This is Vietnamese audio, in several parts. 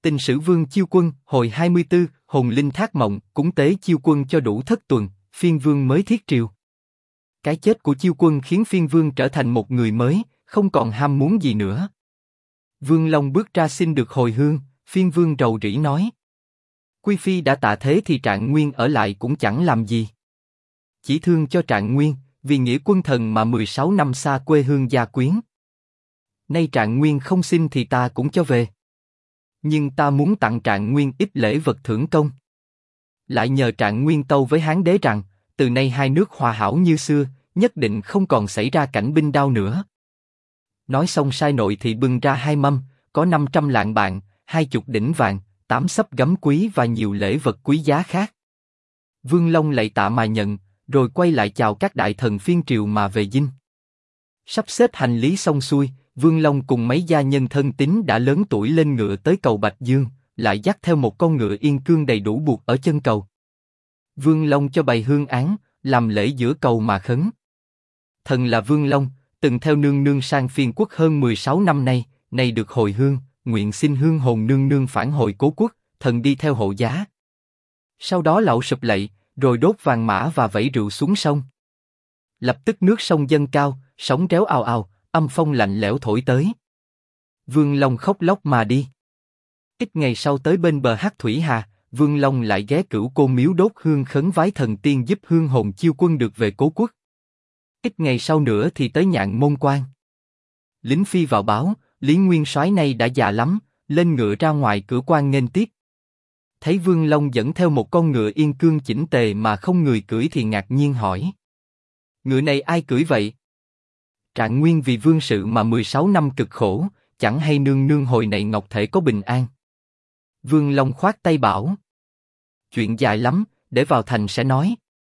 Tình sử Vương Chiêu Quân, hồi 24, hồn linh thác mộng, cúng tế Chiêu Quân cho đủ thất tuần, Phiên Vương mới thiết triều. Cái chết của Chiêu Quân khiến Phiên Vương trở thành một người mới, không còn ham muốn gì nữa. Vương Long bước ra xin được hồi hương, Phiên Vương rầu rĩ nói. Quý phi đã tạ thế thì Trạng Nguyên ở lại cũng chẳng làm gì. Chỉ thương cho Trạng Nguyên, vì nghĩa quân thần mà 16 năm xa quê hương gia quyến. Nay Trạng Nguyên không xin thì ta cũng cho về. Nhưng ta muốn tặng Trạng Nguyên ít lễ vật thưởng công. Lại nhờ Trạng Nguyên tâu với Hán đế rằng, từ nay hai nước hòa hảo như xưa, nhất định không còn xảy ra cảnh binh đao nữa. Nói xong sai nội thì bưng ra 2 mâm, có 500 lạng bạc, 20 đỉnh vàng, 8 xấp gấm quý và nhiều lễ vật quý giá khác. Vương Long lạy tạ mà nhận, rồi quay lại chào các đại thần phiên triều mà về dinh. Sắp xếp hành lý xong xuôi, Vương Long cùng mấy gia nhân thân tín đã lớn tuổi lên ngựa tới cầu Bạch Dương, lại dắt theo một con ngựa yên cương đầy đủ buộc ở chân cầu. Vương Long cho bày hương án, làm lễ giữa cầu mà khấn. Thần là Vương Long, từng theo nương nương sang Phiên quốc hơn 16 năm nay, nay được hồi hương, nguyện xin hương hồn nương nương phản hồi cố quốc, thần đi theo hộ giá. Sau đó lạy sụp lạy, rồi đốt vàng mã và vẩy rượu xuống sông. Lập tức nước sông dâng cao, sóng réo ào ào, âm phong lạnh lẽo thổi tới. Vương Long khóc lóc mà đi. Ít ngày sau tới bên bờ Hắc Thủy Hà, Vương Long lại ghé Cửu Côn miếu đốt hương khấn vái thần tiên giúp hương hồn Chiêu Quân được về cố quốc. Ít ngày sau nữa thì tới Nhạn Môn Quan. Lính phi vào báo, Lý Nguyên Soái này đã già lắm, lên ngựa ra ngoài cửa quan nghênh tiếp. Thấy Vương Long dẫn theo một con ngựa yên cương chỉnh tề mà không người cưỡi thì ngạc nhiên hỏi. Ngựa này ai cưỡi vậy? Trạng Nguyên vì vương sự mà 16 năm cực khổ, chẳng hay nương nương hồi này ngọc thể có bình an. Vương Long khoát tay bảo. Chuyện dài lắm, để vào thành sẽ nói.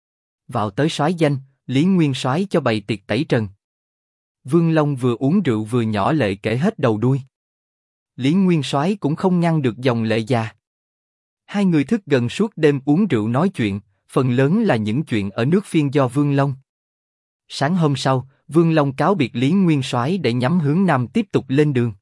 Vào tới soái danh, Lý Nguyên Soái cho bày tiệc tẩy trần. Vương Long vừa uống rượu vừa nhỏ lệ kể hết đầu đuôi. Lý Nguyên Soái cũng không ngăn được dòng lệ già. Hai người thức gần suốt đêm uống rượu nói chuyện, phần lớn là những chuyện ở nước Phiên do Vương Long. Sáng hôm sau, Vương Long cáo biệt Lý Nguyên Soái để nhắm hướng nam tiếp tục lên đường.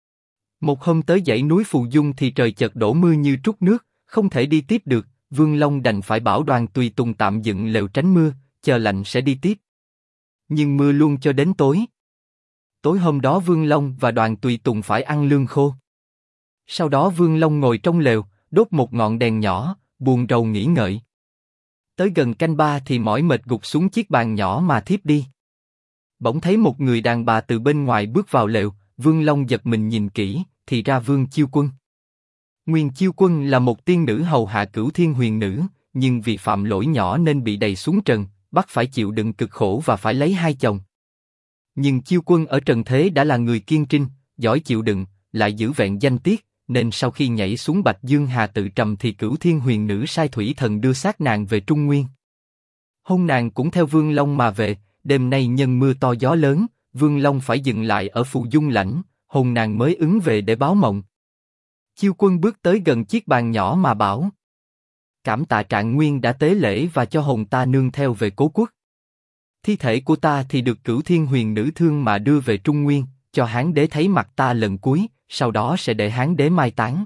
Một hôm tới dãy núi Phù Dung thì trời chợt đổ mưa như trút nước, không thể đi tiếp được. Vương Long đành phải bảo đoàn tùy tùng tạm dựng lều tránh mưa, chờ lạnh sẽ đi tiếp. Nhưng mưa luôn cho đến tối. Tối hôm đó Vương Long và đoàn tùy tùng phải ăn lương khô. Sau đó Vương Long ngồi trong lều, đốt một ngọn đèn nhỏ, buồn rầu nghĩ ngợi. Tới gần canh 3 thì mỏi mệt gục xuống chiếc bàn nhỏ mà thiếp đi. Bỗng thấy một người đàn bà từ bên ngoài bước vào lều, Vương Long giật mình nhìn kỹ, thì ra Vương Chiêu Quân. Nguyên Chiêu Quân là một tiên nữ hầu hạ Cửu Thiên Huyền Nữ, nhưng vì phạm lỗi nhỏ nên bị đày xuống trần, bắt phải chịu đựng cực khổ và phải lấy 2 chồng. Nhưng Chiêu Quân ở trần thế đã là người kiên trinh, giỏi chịu đựng, lại giữ vẹn danh tiết, nên sau khi nhảy xuống Bạch Dương Hà tự trầm thì Cửu Thiên Huyền Nữ sai thủy thần đưa xác nàng về Trung Nguyên. Hôm nàng cũng theo Vương Long mà về. Đêm nay nhân mưa to gió lớn, Vương Long phải dừng lại ở Phù Dung lãnh, hồn nàng mới ứng về để báo mộng. Chiêu Quân bước tới gần chiếc bàn nhỏ mà bảo. Cảm tạ Trạng Nguyên đã tế lễ và cho hồn ta nương theo về cố quốc. Thi thể của ta thì được Cửu Thiên Huyền Nữ thương mà đưa về Trung Nguyên, cho Hán đế thấy mặt ta lần cuối, sau đó sẽ để Hán đế mai táng.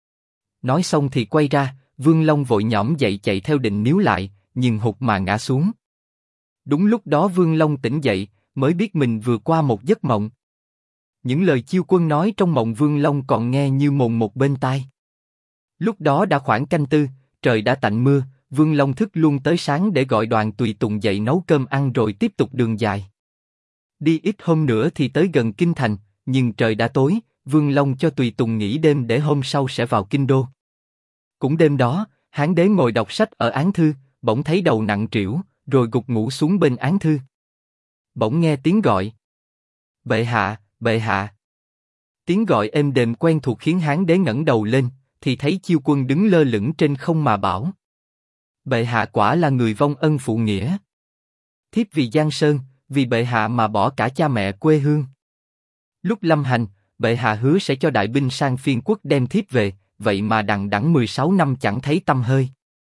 Nói xong thì quay ra, Vương Long vội nhõm dậy chạy theo định níu lại, nhưng hụt mà ngã xuống. Đúng lúc đó Vương Long tỉnh dậy, mới biết mình vừa qua một giấc mộng. Những lời Chiêu Quân nói trong mộng Vương Long còn nghe như mồn một bên tai. Lúc đó đã khoảng canh 4, trời đã tạnh mưa, Vương Long thức luôn tới sáng để gọi đoàn tùy tùng dậy nấu cơm ăn rồi tiếp tục đường dài. Đi ít hôm nữa thì tới gần Kinh Thành, nhưng trời đã tối, Vương Long cho tùy tùng nghỉ đêm để hôm sau sẽ vào Kinh Đô. Cũng đêm đó, Hán đế ngồi đọc sách ở án thư, bỗng thấy đầu nặng trĩu, rồi gục ngủ xuống bên án thư. Bỗng nghe tiếng gọi. Bệ hạ, bệ hạ. Tiếng gọi êm đềm quen thuộc khiến Hán đế ngẩng đầu lên, thì thấy Chiêu Quân đứng lơ lửng trên không mà bảo. Bệ hạ quả là người vong ân phụ nghĩa. Thiếp vì Giang Sơn, vì bệ hạ mà bỏ cả cha mẹ quê hương. Lúc lâm hành, bệ hạ hứa sẽ cho đại binh sang Phiên quốc đem thiếp về, vậy mà đằng đẵng 16 năm chẳng thấy tăm hơi.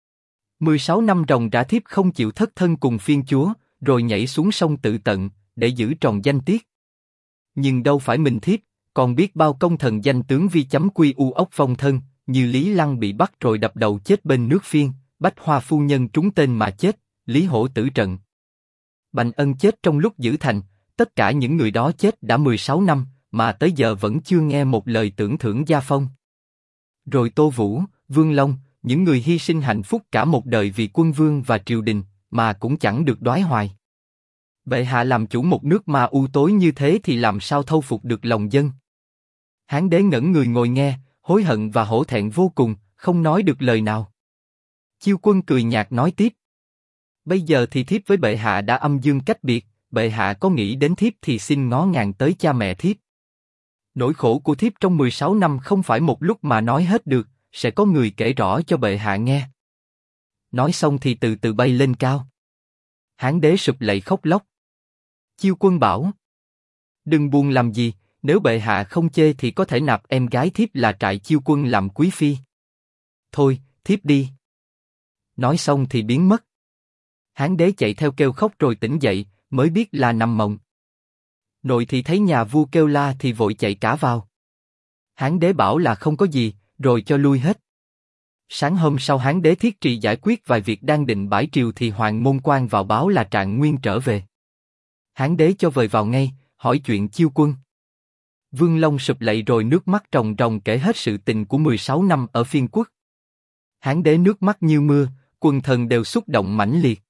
16 năm ròng rã thiếp không chịu thất thân cùng Phiên chúa, rồi nhảy xuống sông tự tận, để giữ tròn danh tiết. Nhưng đâu phải mình thiếp, Còn biết bao công thần danh tướng vi chấm quy u ốc phong thân, như Lý Lăng bị bắt rồi đập đầu chết bên nước Phiên, Bách Hoa phu nhân trúng tên mà chết, Lý Hổ tử trận. Bành Ân chết trong lúc giữ thành, tất cả những người đó chết đã 16 năm, mà tới giờ vẫn chưa nghe một lời tưởng thưởng gia phong. Rồi Tô Vũ, Vương Long, những người hy sinh hạnh phúc cả một đời vì quân vương và triều đình, mà cũng chẳng được đoái hoài. Bệ hạ làm chủ một nước mà u tối như thế thì làm sao thâu phục được lòng dân? Hán đế ngẩn người ngồi nghe, hối hận và hổ thẹn vô cùng, không nói được lời nào. Chiêu Quân cười nhạt nói tiếp: bây giờ thì thiếp với bệ hạ đã âm dương cách biệt, bệ hạ có nghĩ đến thiếp thì xin ngó ngàng tới cha mẹ thiếp. Nỗi khổ của thiếp trong 16 năm không phải một lúc mà nói hết được, sẽ có người kể rõ cho bệ hạ nghe. Nói xong thì từ từ bay lên cao. Hán đế sụp lạy khóc lóc. Chiêu Quân bảo: đừng buồn làm gì, nếu bệ hạ không chê thì có thể nạp em gái thiếp là Trại Chiêu Quân làm quý phi. Thôi, thiếp đi. Nói xong thì biến mất. Hán đế chạy theo kêu khóc rồi tỉnh dậy, mới biết là nằm mộng. Nội thì thấy nhà vua kêu la thì vội chạy cả vào. Hán đế bảo là không có gì, rồi cho lui hết. Sáng hôm sau Hán đế thiết trì giải quyết vài việc đang định bãi triều thì Hoàng môn quan vào báo là Trạng Nguyên trở về. Hán đế cho vời vào ngay, hỏi chuyện Chiêu Quân. Vương Long sụp lạy rồi nước mắt ròng ròng kể hết sự tình của 16 năm ở Phiên Quốc. Hán đế nước mắt như mưa, quần thần đều xúc động mãnh liệt.